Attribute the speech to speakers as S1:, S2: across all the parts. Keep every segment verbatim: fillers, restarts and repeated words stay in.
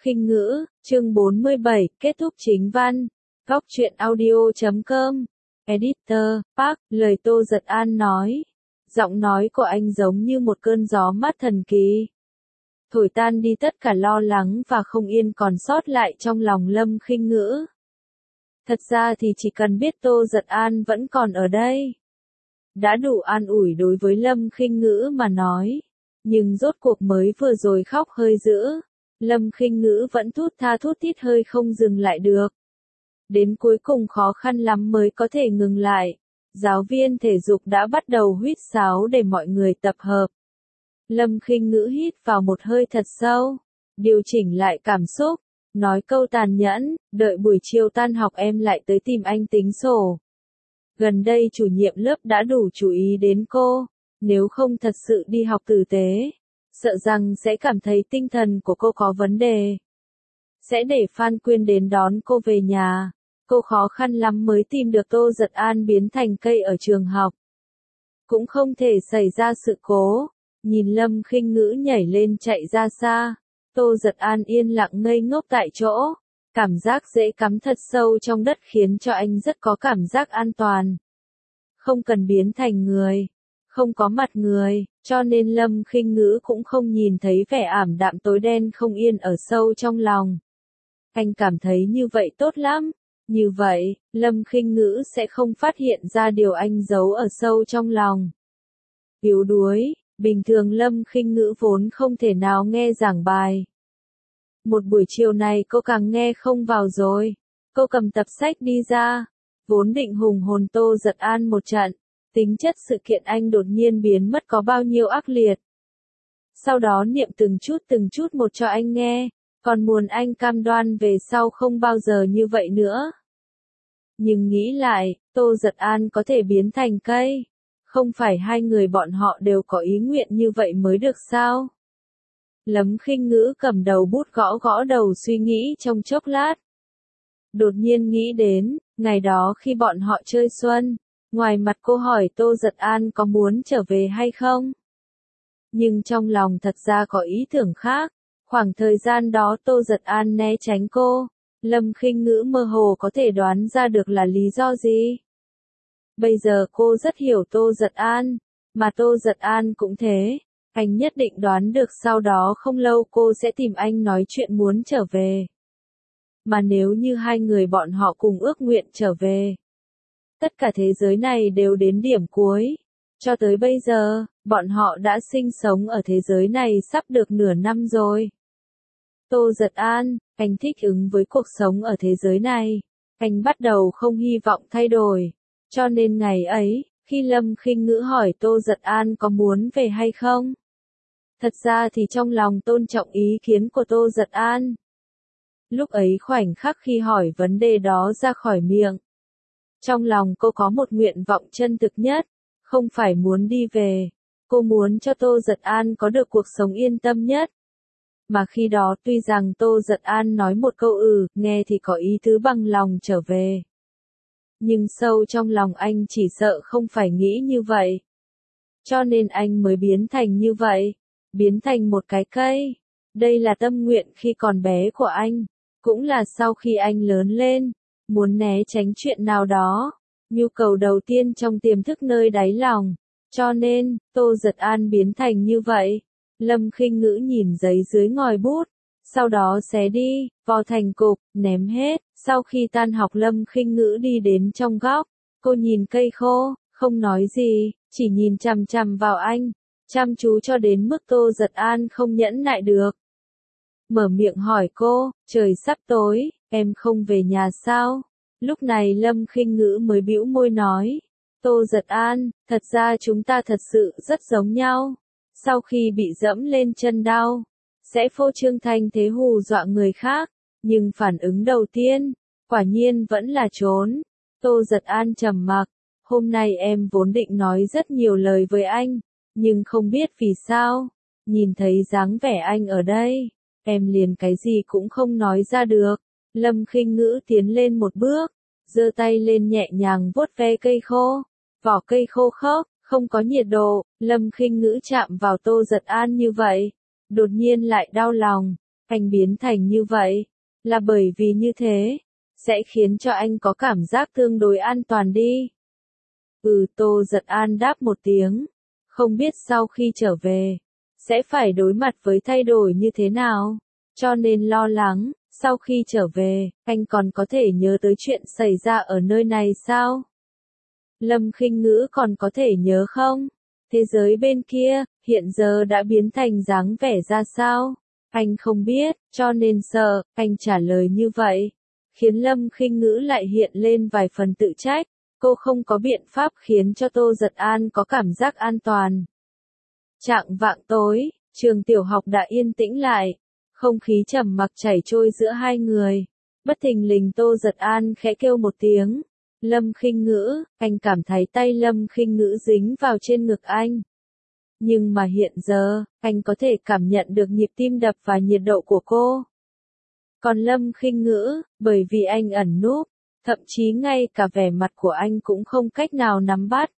S1: Khinh Ngữ, chương bốn mươi bảy, kết thúc chính văn. Góc truyện audio chấm com. Editor, Park, lời Tô Giật An nói. Giọng nói của anh giống như một cơn gió mát thần kỳ. Thổi tan đi tất cả lo lắng và không yên còn sót lại trong lòng Lâm Khinh Ngữ. Thật ra thì chỉ cần biết Tô Giật An vẫn còn ở đây, đã đủ an ủi đối với Lâm Khinh Ngữ mà nói. Nhưng rốt cuộc mới vừa rồi khóc hơi dữ, Lâm Khinh Ngữ vẫn thút tha thút thít hơi không dừng lại được. Đến cuối cùng khó khăn lắm mới có thể ngừng lại. Giáo viên thể dục đã bắt đầu huýt sáo để mọi người tập hợp. Lâm Khinh Ngữ hít vào một hơi thật sâu, điều chỉnh lại cảm xúc, nói câu tàn nhẫn, đợi buổi chiều tan học em lại tới tìm anh tính sổ. Gần đây chủ nhiệm lớp đã đủ chú ý đến cô, nếu không thật sự đi học tử tế, sợ rằng sẽ cảm thấy tinh thần của cô có vấn đề. Sẽ để Phan Quyên đến đón cô về nhà. Cô khó khăn lắm mới tìm được Tô Giật An biến thành cây ở trường học. Cũng không thể xảy ra sự cố. Nhìn Lâm Khinh Ngữ nhảy lên chạy ra xa, Tô Giật An yên lặng ngây ngốc tại chỗ. Cảm giác dễ cắm thật sâu trong đất khiến cho anh rất có cảm giác an toàn. Không cần biến thành người, không có mặt người, cho nên Lâm Khinh Ngữ cũng không nhìn thấy vẻ ảm đạm tối đen không yên ở sâu trong lòng. Anh cảm thấy như vậy tốt lắm. Như vậy, Lâm Khinh Ngữ sẽ không phát hiện ra điều anh giấu ở sâu trong lòng. Yếu đuối, bình thường Lâm Khinh Ngữ vốn không thể nào nghe giảng bài. Một buổi chiều này cô càng nghe không vào rồi. Cô cầm tập sách đi ra, vốn định hùng hồn Tô Giật An một trận. Tính chất sự kiện anh đột nhiên biến mất có bao nhiêu ác liệt. Sau đó niệm từng chút từng chút một cho anh nghe. Còn muốn anh cam đoan về sau không bao giờ như vậy nữa. Nhưng nghĩ lại, Tô Giật An có thể biến thành cây. Không phải hai người bọn họ đều có ý nguyện như vậy mới được sao? Lâm Khinh Ngữ cầm đầu bút gõ gõ đầu suy nghĩ trong chốc lát. Đột nhiên nghĩ đến, ngày đó khi bọn họ chơi xuân, ngoài mặt cô hỏi Tô Giật An có muốn trở về hay không? Nhưng trong lòng thật ra có ý tưởng khác. Khoảng thời gian đó Tô Giật An né tránh cô, Lâm Khinh Ngữ mơ hồ có thể đoán ra được là lý do gì. Bây giờ cô rất hiểu Tô Giật An, mà Tô Giật An cũng thế, anh nhất định đoán được sau đó không lâu cô sẽ tìm anh nói chuyện muốn trở về. Mà nếu như hai người bọn họ cùng ước nguyện trở về, tất cả thế giới này đều đến điểm cuối. Cho tới bây giờ, bọn họ đã sinh sống ở thế giới này sắp được nửa năm rồi. Tô Giật An, anh thích ứng với cuộc sống ở thế giới này. Anh bắt đầu không hy vọng thay đổi. Cho nên ngày ấy, khi Lâm Khinh Ngữ hỏi Tô Giật An có muốn về hay không? Thật ra thì trong lòng tôn trọng ý kiến của Tô Giật An. Lúc ấy khoảnh khắc khi hỏi vấn đề đó ra khỏi miệng. Trong lòng cô có một nguyện vọng chân thực nhất. Không phải muốn đi về. Cô muốn cho Tô Giật An có được cuộc sống yên tâm nhất. Mà khi đó tuy rằng Tô Giật An nói một câu ừ, nghe thì có ý tứ bằng lòng trở về. Nhưng sâu trong lòng anh chỉ sợ không phải nghĩ như vậy. Cho nên anh mới biến thành như vậy. Biến thành một cái cây. Đây là tâm nguyện khi còn bé của anh. Cũng là sau khi anh lớn lên. Muốn né tránh chuyện nào đó. Nhu cầu đầu tiên trong tiềm thức nơi đáy lòng. Cho nên, Tô Giật An biến thành như vậy. Lâm Khinh Ngữ nhìn giấy dưới ngòi bút, sau đó xé đi, vò thành cục, ném hết. Sau khi tan học Lâm Khinh Ngữ đi đến trong góc, cô nhìn cây khô, không nói gì, chỉ nhìn chằm chằm vào anh, chăm chú cho đến mức Tô Giật An không nhẫn nại được. Mở miệng hỏi cô, trời sắp tối, em không về nhà sao? Lúc này Lâm Khinh Ngữ mới bĩu môi nói, Tô Giật An, thật ra chúng ta thật sự rất giống nhau. Sau khi bị dẫm lên chân đau, sẽ phô trương thanh thế hù dọa người khác, nhưng phản ứng đầu tiên, quả nhiên vẫn là trốn. Tô Giật An trầm mặc, hôm nay em vốn định nói rất nhiều lời với anh, nhưng không biết vì sao, nhìn thấy dáng vẻ anh ở đây, em liền cái gì cũng không nói ra được. Lâm Khinh Ngữ tiến lên một bước, giơ tay lên nhẹ nhàng vuốt ve cây khô, vỏ cây khô khốc. Không có nhiệt độ, Lâm Khinh Ngữ chạm vào Tô Giật An như vậy, đột nhiên lại đau lòng, Anh biến thành như vậy, là bởi vì như thế, sẽ khiến cho anh có cảm giác tương đối an toàn đi. Ừ, Tô Giật An đáp một tiếng, không biết sau khi trở về, sẽ phải đối mặt với thay đổi như thế nào, cho nên lo lắng, sau khi trở về, anh còn có thể nhớ tới chuyện xảy ra ở nơi này sao? Lâm Khinh Ngữ còn có thể nhớ không? Thế giới bên kia, hiện giờ đã biến thành dáng vẻ ra sao? Anh không biết, cho nên sợ, anh trả lời như vậy, khiến Lâm Khinh Ngữ lại hiện lên vài phần tự trách, cô không có biện pháp khiến cho Tô Giật An có cảm giác an toàn. Chạng vạng tối, trường tiểu học đã yên tĩnh lại, không khí trầm mặc chảy trôi giữa hai người. Bất thình lình Tô Giật An khẽ kêu một tiếng, Lâm Khinh Ngữ, anh cảm thấy tay Lâm Khinh Ngữ dính vào trên ngực anh. Nhưng mà hiện giờ, anh có thể cảm nhận được nhịp tim đập và nhiệt độ của cô. Còn Lâm Khinh Ngữ, bởi vì anh ẩn núp, thậm chí ngay cả vẻ mặt của anh cũng không cách nào nắm bắt.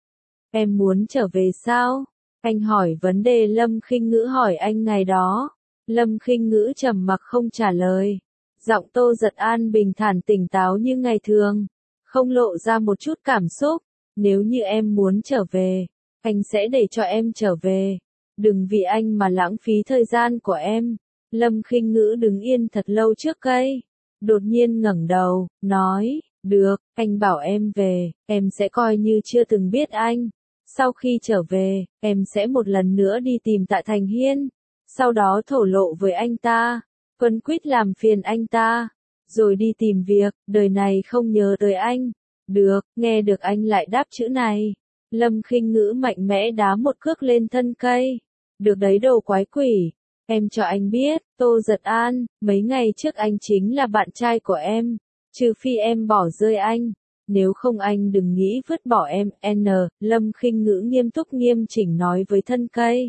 S1: Em muốn trở về sao? Anh hỏi vấn đề Lâm Khinh Ngữ hỏi anh ngày đó. Lâm Khinh Ngữ trầm mặc không trả lời. Giọng Tô Giật An bình thản tỉnh táo như ngày thường, không lộ ra một chút cảm xúc. Nếu như em muốn trở về, anh sẽ để cho em trở về. Đừng vì anh mà lãng phí thời gian của em. Lâm Khinh Ngữ đứng yên thật lâu trước cây, đột nhiên ngẩng đầu, nói, được, anh bảo em về, em sẽ coi như chưa từng biết anh. Sau khi trở về, em sẽ một lần nữa đi tìm Tạ Thành Hiên, sau đó thổ lộ với anh ta, quấn quýt làm phiền anh ta, rồi đi tìm việc, đời này không nhớ tới anh. Được, nghe được anh lại đáp chữ này. Lâm Khinh Ngữ mạnh mẽ đá một cước lên thân cây. Được đấy đồ quái quỷ. Em cho anh biết, Tô Giật An, mấy ngày trước anh chính là bạn trai của em. Trừ phi em bỏ rơi anh. Nếu không anh đừng nghĩ vứt bỏ em. N. Lâm Khinh Ngữ nghiêm túc nghiêm chỉnh nói với thân cây.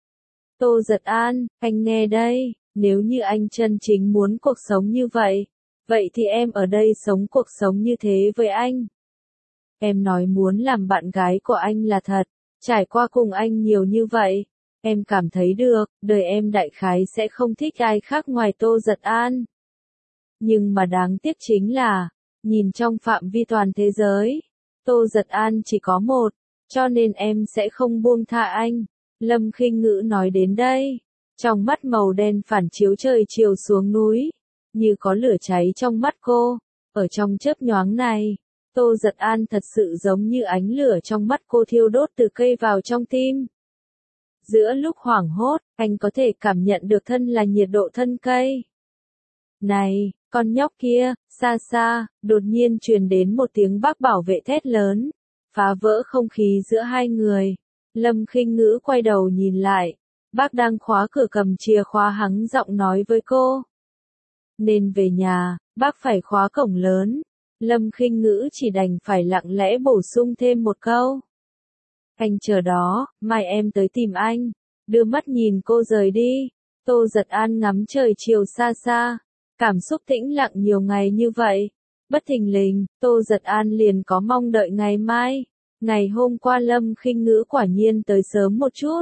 S1: Tô Giật An, anh nghe đây. Nếu như anh chân chính muốn cuộc sống như vậy, vậy thì em ở đây sống cuộc sống như thế với anh. Em nói muốn làm bạn gái của anh là thật, trải qua cùng anh nhiều như vậy, em cảm thấy được, đời em đại khái sẽ không thích ai khác ngoài Tô Giật An. Nhưng mà đáng tiếc chính là, nhìn trong phạm vi toàn thế giới, Tô Giật An chỉ có một, cho nên em sẽ không buông tha anh. Lâm Khinh Ngữ nói đến đây, trong mắt màu đen phản chiếu trời chiều xuống núi, như có lửa cháy trong mắt cô. Ở trong chớp nhoáng này, Tô Giật An thật sự giống như ánh lửa trong mắt cô thiêu đốt từ cây vào trong tim. Giữa lúc hoảng hốt, anh có thể cảm nhận được thân là nhiệt độ thân cây. Này, con nhóc kia, xa xa, đột nhiên truyền đến một tiếng bác bảo vệ thét lớn, phá vỡ không khí giữa hai người. Lâm Khinh Ngữ quay đầu nhìn lại, bác đang khóa cửa cầm chìa khóa hắng giọng nói với cô. Nên về nhà, bác phải khóa cổng lớn. Lâm Khinh Ngữ chỉ đành phải lặng lẽ bổ sung thêm một câu. Anh chờ đó, mai em tới tìm anh. Đưa mắt nhìn cô rời đi. Tô Giật An ngắm trời chiều xa xa, cảm xúc tĩnh lặng nhiều ngày như vậy. Bất thình lình, Tô Giật An liền có mong đợi ngày mai. Ngày hôm qua Lâm Khinh Ngữ quả nhiên tới sớm một chút.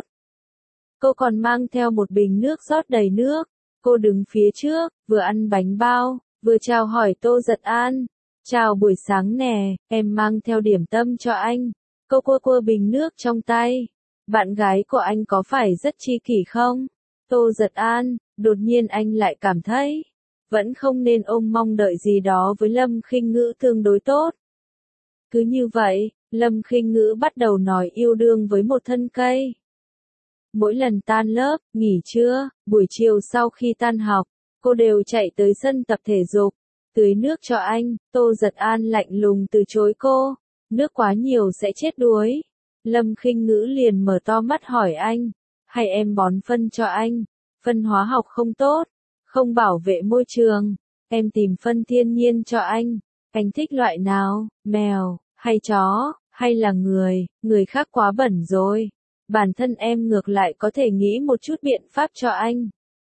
S1: Cô còn mang theo một bình nước rót đầy nước. Cô đứng phía trước, vừa ăn bánh bao, vừa chào hỏi Tô Giật An. Chào buổi sáng nè, em mang theo điểm tâm cho anh. Cô cua cua bình nước trong tay. Bạn gái của anh có phải rất chi kỷ không? Tô Giật An, đột nhiên anh lại cảm thấy, vẫn không nên ôm mong đợi gì đó với Lâm Khinh Ngữ tương đối tốt. Cứ như vậy, Lâm Khinh Ngữ bắt đầu nói yêu đương với một thân cây. Mỗi lần tan lớp, nghỉ trưa, buổi chiều sau khi tan học, cô đều chạy tới sân tập thể dục, tưới nước cho anh. Tô Giật An lạnh lùng từ chối cô, nước quá nhiều sẽ chết đuối. Lâm Khinh Ngữ liền mở to mắt hỏi anh, hay em bón phân cho anh? Phân hóa học không tốt, không bảo vệ môi trường, em tìm phân thiên nhiên cho anh. Anh thích loại nào, mèo, hay chó, hay là người? Người khác quá bẩn rồi. Bản thân em ngược lại có thể nghĩ một chút biện pháp cho anh.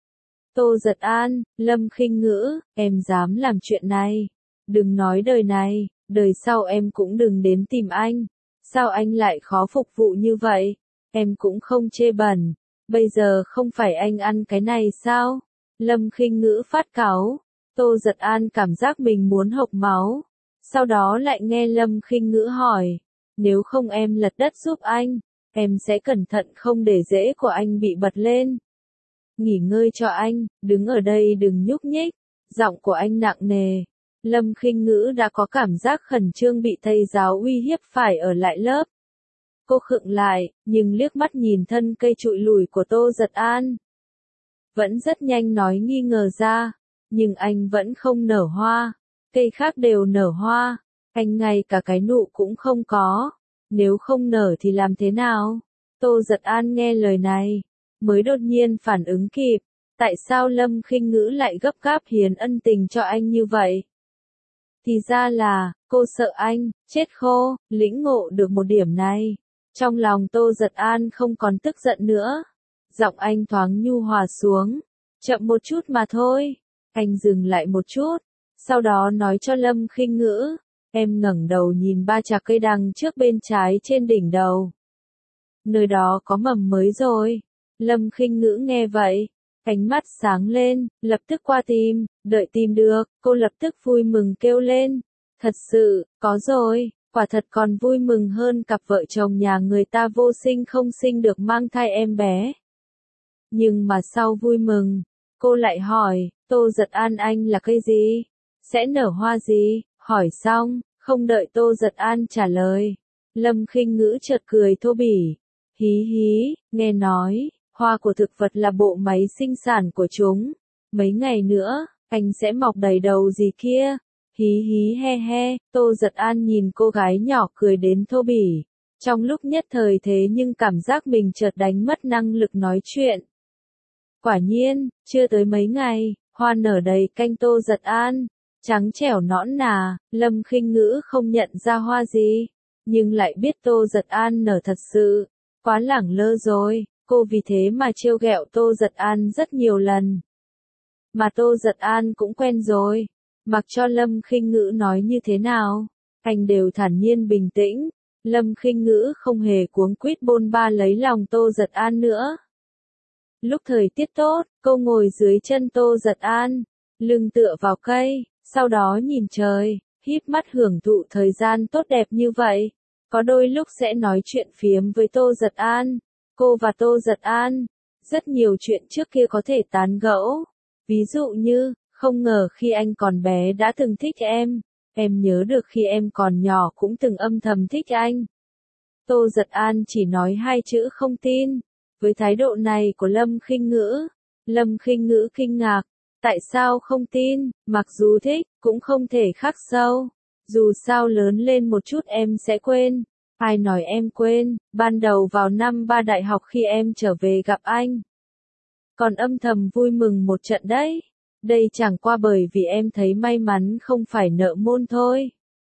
S1: Tô Giật An, Lâm Khinh Ngữ, em dám làm chuyện này. Đừng nói đời này, đời sau em cũng đừng đến tìm anh. Sao anh lại khó phục vụ như vậy? Em cũng không chê bẩn. Bây giờ không phải anh ăn cái này sao? Lâm Khinh Ngữ phát cáu. Tô Giật An cảm giác mình muốn hộc máu. Sau đó lại nghe Lâm Khinh Ngữ hỏi. Nếu không em lật đất giúp anh, em sẽ cẩn thận không để rễ của anh bị bật lên. Nghỉ ngơi cho anh, đứng ở đây đừng nhúc nhích. Giọng của anh nặng nề. Lâm Khinh Ngữ đã có cảm giác khẩn trương bị thầy giáo uy hiếp phải ở lại lớp. Cô khựng lại, nhưng liếc mắt nhìn thân cây trụi lủi của Tô Giật An. Vẫn rất nhanh nói nghi ngờ ra, nhưng anh vẫn không nở hoa. Cây khác đều nở hoa, anh ngay cả cái nụ cũng không có. Nếu không nở thì làm thế nào? Tô Giật An nghe lời này, mới đột nhiên phản ứng kịp. Tại sao Lâm Khinh Ngữ lại gấp gáp hiến ân tình cho anh như vậy? Thì ra là, cô sợ anh, chết khô, lĩnh ngộ được một điểm này. Trong lòng Tô Giật An không còn tức giận nữa. Giọng anh thoáng nhu hòa xuống. Chậm một chút mà thôi. Anh dừng lại một chút. Sau đó nói cho Lâm Khinh Ngữ. Em ngẩng đầu nhìn ba chạc cây đằng trước bên trái trên đỉnh đầu. Nơi đó có mầm mới rồi. Lâm Khinh Ngữ nghe vậy. Ánh mắt sáng lên, lập tức qua tìm, đợi tìm được, cô lập tức vui mừng kêu lên. Thật sự, có rồi, quả thật còn vui mừng hơn cặp vợ chồng nhà người ta vô sinh không sinh được mang thai em bé. Nhưng mà sau vui mừng, cô lại hỏi, Tô Giật An anh là cây gì? Sẽ nở hoa gì? Hỏi xong, không đợi Tô Giật An trả lời. Lâm Khinh Ngữ chợt cười thô bỉ. Hí hí, nghe nói. Hoa của thực vật là bộ máy sinh sản của chúng. Mấy ngày nữa, anh sẽ mọc đầy đầu gì kia. Hí hí he he, Tô Giật An nhìn cô gái nhỏ cười đến thô bỉ. Trong lúc nhất thời thế nhưng cảm giác mình chợt đánh mất năng lực nói chuyện. Quả nhiên, chưa tới mấy ngày, hoa nở đầy canh Tô Giật An. Trắng trẻo nõn nà, Lâm Khinh Ngữ không nhận ra hoa gì. Nhưng lại biết Tô Giật An nở thật sự. Quá lẳng lơ rồi. Cô vì thế mà trêu ghẹo Tô Giật An rất nhiều lần. Mà Tô Giật An cũng quen rồi. Mặc cho Lâm Khinh Ngữ nói như thế nào, anh đều thản nhiên bình tĩnh. Lâm Khinh Ngữ không hề cuống quýt bôn ba lấy lòng Tô Giật An nữa. Lúc thời tiết tốt, cô ngồi dưới chân Tô Giật An, lưng tựa vào cây, sau đó nhìn trời, híp mắt hưởng thụ thời gian tốt đẹp như vậy. Có đôi lúc sẽ nói chuyện phiếm với Tô Giật An. Cô và Tô Giật An, rất nhiều chuyện trước kia có thể tán gẫu. Ví dụ như, không ngờ khi anh còn bé đã từng thích em. Em nhớ được khi em còn nhỏ cũng từng âm thầm thích anh. Tô Giật An chỉ nói hai chữ không tin. Với thái độ này của Lâm Khinh Ngữ, Lâm Khinh Ngữ kinh ngạc. Tại sao không tin, mặc dù thích, cũng không thể khắc sâu. Dù sao lớn lên một chút em sẽ quên. Ai nói em quên, ban đầu vào năm ba đại học khi em trở về gặp anh. Còn âm thầm vui mừng một trận đấy. Đây chẳng qua bởi vì em thấy may mắn không phải nợ môn thôi.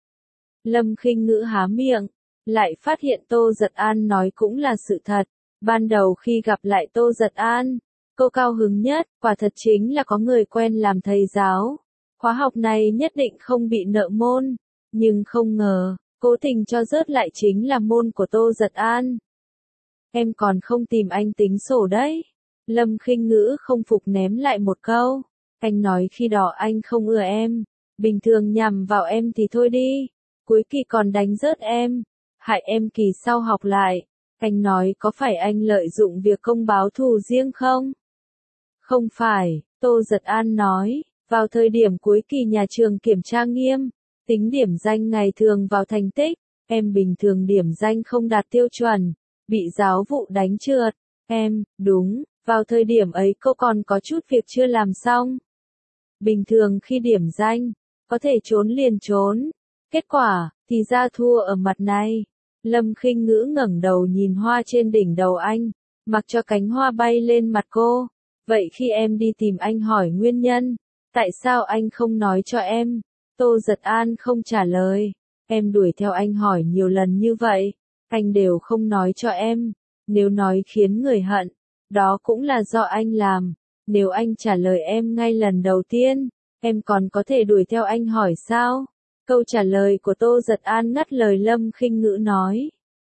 S1: Lâm Khinh Ngữ há miệng, lại phát hiện Tô Giật An nói cũng là sự thật. Ban đầu khi gặp lại Tô Giật An, cô cao hứng nhất, quả thật chính là có người quen làm thầy giáo. Khóa học này nhất định không bị nợ môn, nhưng không ngờ, cố tình cho rớt lại chính là môn của Tô Giật An. Em còn không tìm anh tính sổ đấy. Lâm Khinh Ngữ không phục ném lại một câu. Anh nói khi đó anh không ưa em. Bình thường nhằm vào em thì thôi đi. Cuối kỳ còn đánh rớt em. Hại em kỳ sau học lại. Anh nói có phải anh lợi dụng việc công báo thù riêng không? Không phải, Tô Giật An nói. Vào thời điểm cuối kỳ nhà trường kiểm tra nghiêm. Tính điểm danh ngày thường vào thành tích. Em bình thường điểm danh không đạt tiêu chuẩn. Bị giáo vụ đánh trượt. Em, đúng, vào thời điểm ấy cô còn có chút việc chưa làm xong. Bình thường khi điểm danh, có thể trốn liền trốn. Kết quả, thì ra thua ở mặt này. Lâm Khinh Ngữ ngẩng đầu nhìn hoa trên đỉnh đầu anh, mặc cho cánh hoa bay lên mặt cô. Vậy khi em đi tìm anh hỏi nguyên nhân, tại sao anh không nói cho em? Tô Giật An không trả lời. Em đuổi theo anh hỏi nhiều lần như vậy, anh đều không nói cho em. Nếu nói khiến người hận, đó cũng là do anh làm. Nếu anh trả lời em ngay lần đầu tiên, em còn có thể đuổi theo anh hỏi sao? Câu trả lời của Tô Giật An ngắt lời Lâm Khinh Ngữ nói.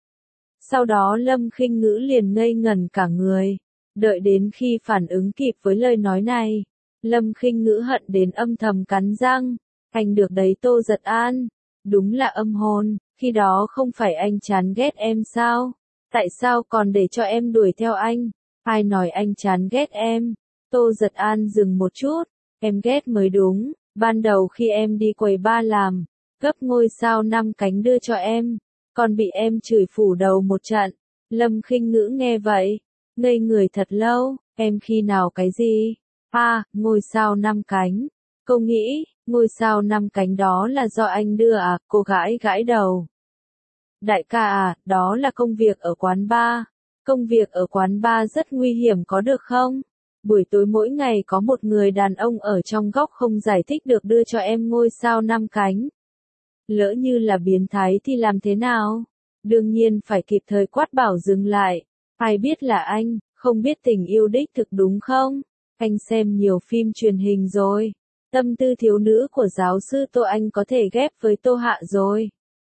S1: Sau đó Lâm Khinh Ngữ liền ngây ngẩn cả người. Đợi đến khi phản ứng kịp với lời nói này, Lâm Khinh Ngữ hận đến âm thầm cắn răng. Anh được đấy Tô Giật An. Đúng là âm hồn, khi đó không phải anh chán ghét em sao? Tại sao còn để cho em đuổi theo anh? Ai nói anh chán ghét em? Tô Giật An dừng một chút. Em ghét mới đúng. Ban đầu khi em đi quầy ba làm, gấp ngôi sao năm cánh đưa cho em, còn bị em chửi phủ đầu một trận. Lâm Khinh Ngữ nghe vậy, ngây người thật lâu. Em khi nào cái gì? À, ngôi sao năm cánh. Cô nghĩ, ngôi sao năm cánh đó là do anh đưa à? Cô gãi gãi đầu. Đại ca à, đó là công việc ở quán bar. Công việc ở quán bar rất nguy hiểm có được không? Buổi tối mỗi ngày có một người đàn ông ở trong góc không giải thích được đưa cho em ngôi sao năm cánh. Lỡ như là biến thái thì làm thế nào? Đương nhiên phải kịp thời quát bảo dừng lại. Ai biết là anh, không biết tình yêu đích thực đúng không? Anh xem nhiều phim truyền hình rồi. Tâm tư thiếu nữ của giáo sư Tô Anh có thể ghép với Tô Hạ rồi.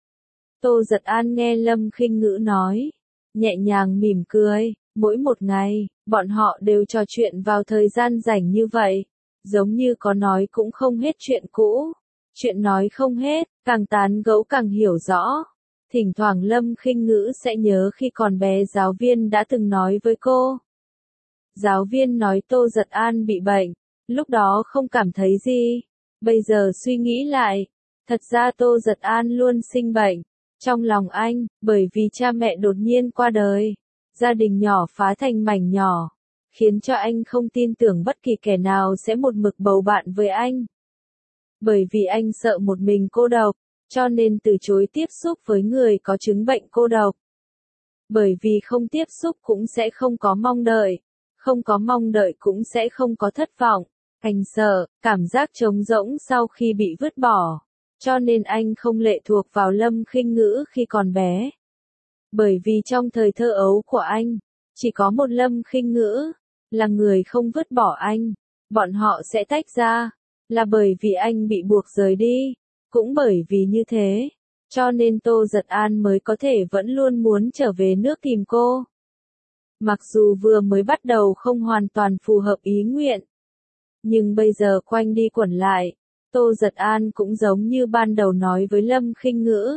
S1: Tô Giật An nghe Lâm Khinh Ngữ nói, nhẹ nhàng mỉm cười. Mỗi một ngày, bọn họ đều trò chuyện vào thời gian rảnh như vậy. Giống như có nói cũng không hết chuyện cũ. Chuyện nói không hết, càng tán gẫu càng hiểu rõ. Thỉnh thoảng Lâm Khinh Ngữ sẽ nhớ khi còn bé giáo viên đã từng nói với cô. Giáo viên nói Tô Giật An bị bệnh. Lúc đó không cảm thấy gì. Bây giờ suy nghĩ lại, thật ra Tô Giật An luôn sinh bệnh. Trong lòng anh, bởi vì cha mẹ đột nhiên qua đời. Gia đình nhỏ phá thành mảnh nhỏ. Khiến cho anh không tin tưởng bất kỳ kẻ nào sẽ một mực bầu bạn với anh. Bởi vì anh sợ một mình cô độc, cho nên từ chối tiếp xúc với người có chứng bệnh cô độc. Bởi vì không tiếp xúc cũng sẽ không có mong đợi. Không có mong đợi cũng sẽ không có thất vọng. Anh sợ, cảm giác trống rỗng sau khi bị vứt bỏ. Cho nên anh không lệ thuộc vào Lâm Khinh Ngữ khi còn bé. Bởi vì trong thời thơ ấu của anh, chỉ có một Lâm Khinh Ngữ, là người không vứt bỏ anh. Bọn họ sẽ tách ra, là bởi vì anh bị buộc rời đi. Cũng bởi vì như thế, cho nên Tô Giật An mới có thể vẫn luôn muốn trở về nước tìm cô. Mặc dù vừa mới bắt đầu không hoàn toàn phù hợp ý nguyện. Nhưng bây giờ quanh đi quẩn lại, Tô Giật An cũng giống như ban đầu nói với Lâm Khinh Ngữ.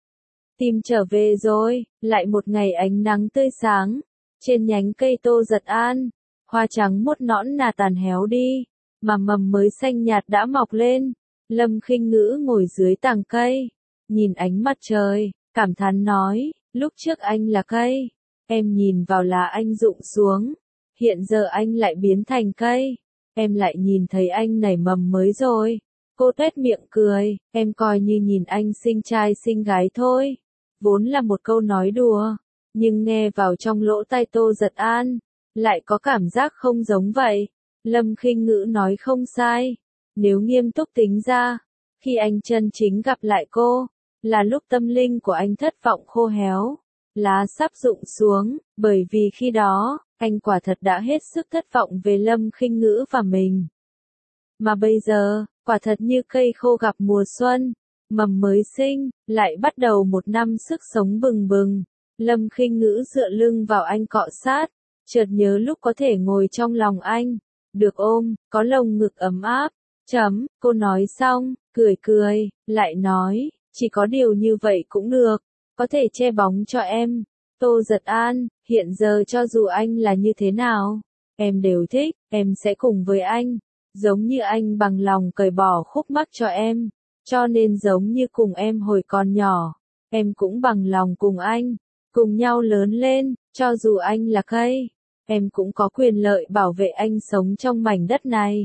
S1: Tìm trở về rồi, lại một ngày ánh nắng tươi sáng. Trên nhánh cây Tô Giật An, hoa trắng một nõn nà tàn héo đi, mà mầm mới xanh nhạt đã mọc lên. Lâm Khinh Ngữ ngồi dưới tàng cây, nhìn ánh mặt trời, cảm thán nói, lúc trước anh là cây, em nhìn vào là anh rụng xuống, hiện giờ anh lại biến thành cây, em lại nhìn thấy anh nảy mầm mới rồi. Cô tuét miệng cười, em coi như nhìn anh sinh trai sinh gái thôi. Vốn là một câu nói đùa, nhưng nghe vào trong lỗ tai Tô Giật An, lại có cảm giác không giống vậy. Lâm Khinh Ngữ nói không sai. Nếu nghiêm túc tính ra, khi anh chân chính gặp lại cô, là lúc tâm linh của anh thất vọng khô héo, lá sắp rụng xuống, bởi vì khi đó, anh quả thật đã hết sức thất vọng về Lâm Khinh Ngữ và mình. Mà bây giờ, quả thật như cây khô gặp mùa xuân, mầm mới sinh, lại bắt đầu một năm sức sống bừng bừng. Lâm Khinh Ngữ dựa lưng vào anh cọ sát, chợt nhớ lúc có thể ngồi trong lòng anh, được ôm, có lồng ngực ấm áp. Chấm, cô nói xong, cười cười, lại nói, chỉ có điều như vậy cũng được, có thể che bóng cho em. Tô Giật An, hiện giờ cho dù anh là như thế nào, em đều thích, em sẽ cùng với anh, giống như anh bằng lòng cởi bỏ khúc mắc cho em, cho nên giống như cùng em hồi còn nhỏ, em cũng bằng lòng cùng anh, cùng nhau lớn lên, cho dù anh là cây, em cũng có quyền lợi bảo vệ anh sống trong mảnh đất này.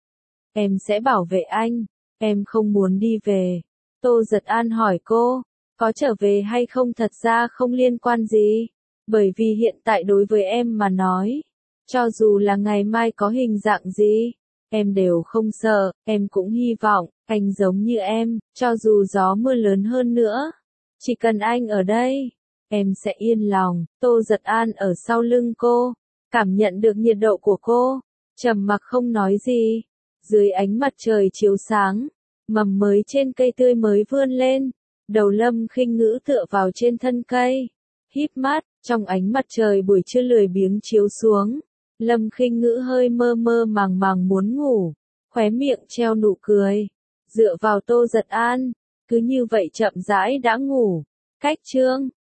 S1: Em sẽ bảo vệ anh, em không muốn đi về. Tô Giật An hỏi cô, có trở về hay không thật ra không liên quan gì, bởi vì hiện tại đối với em mà nói, cho dù là ngày mai có hình dạng gì, em đều không sợ, em cũng hy vọng, anh giống như em, cho dù gió mưa lớn hơn nữa, chỉ cần anh ở đây, em sẽ yên lòng. Tô Giật An ở sau lưng cô, cảm nhận được nhiệt độ của cô, trầm mặc không nói gì. Dưới ánh mặt trời chiếu sáng, mầm mới trên cây tươi mới vươn lên, đầu Lâm Khinh Ngữ tựa vào trên thân cây, híp mắt, trong ánh mặt trời buổi trưa lười biếng chiếu xuống, Lâm Khinh Ngữ hơi mơ mơ màng màng muốn ngủ, khóe miệng treo nụ cười, dựa vào Tô Giật An, cứ như vậy chậm rãi đã ngủ. Cách chương